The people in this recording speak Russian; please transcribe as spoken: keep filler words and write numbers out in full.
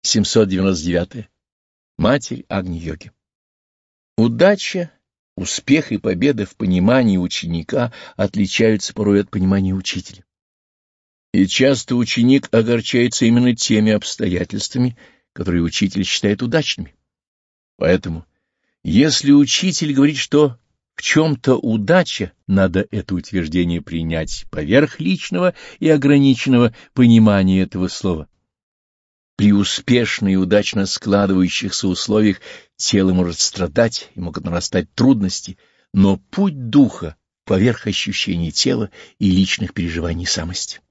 семьсот девяносто девять. Матерь Агни-йоги. Удача, успех и победа в понимании ученика отличаются порой от понимания учителя. И часто ученик огорчается именно теми обстоятельствами, которые учитель считает удачными. Поэтому, если учитель говорит, что в чем-то удача, надо это утверждение принять поверх личного и ограниченного понимания этого слова. При успешно и удачно складывающихся условиях тело может страдать и могут нарастать трудности, но путь духа поверх ощущений тела и личных переживаний самости.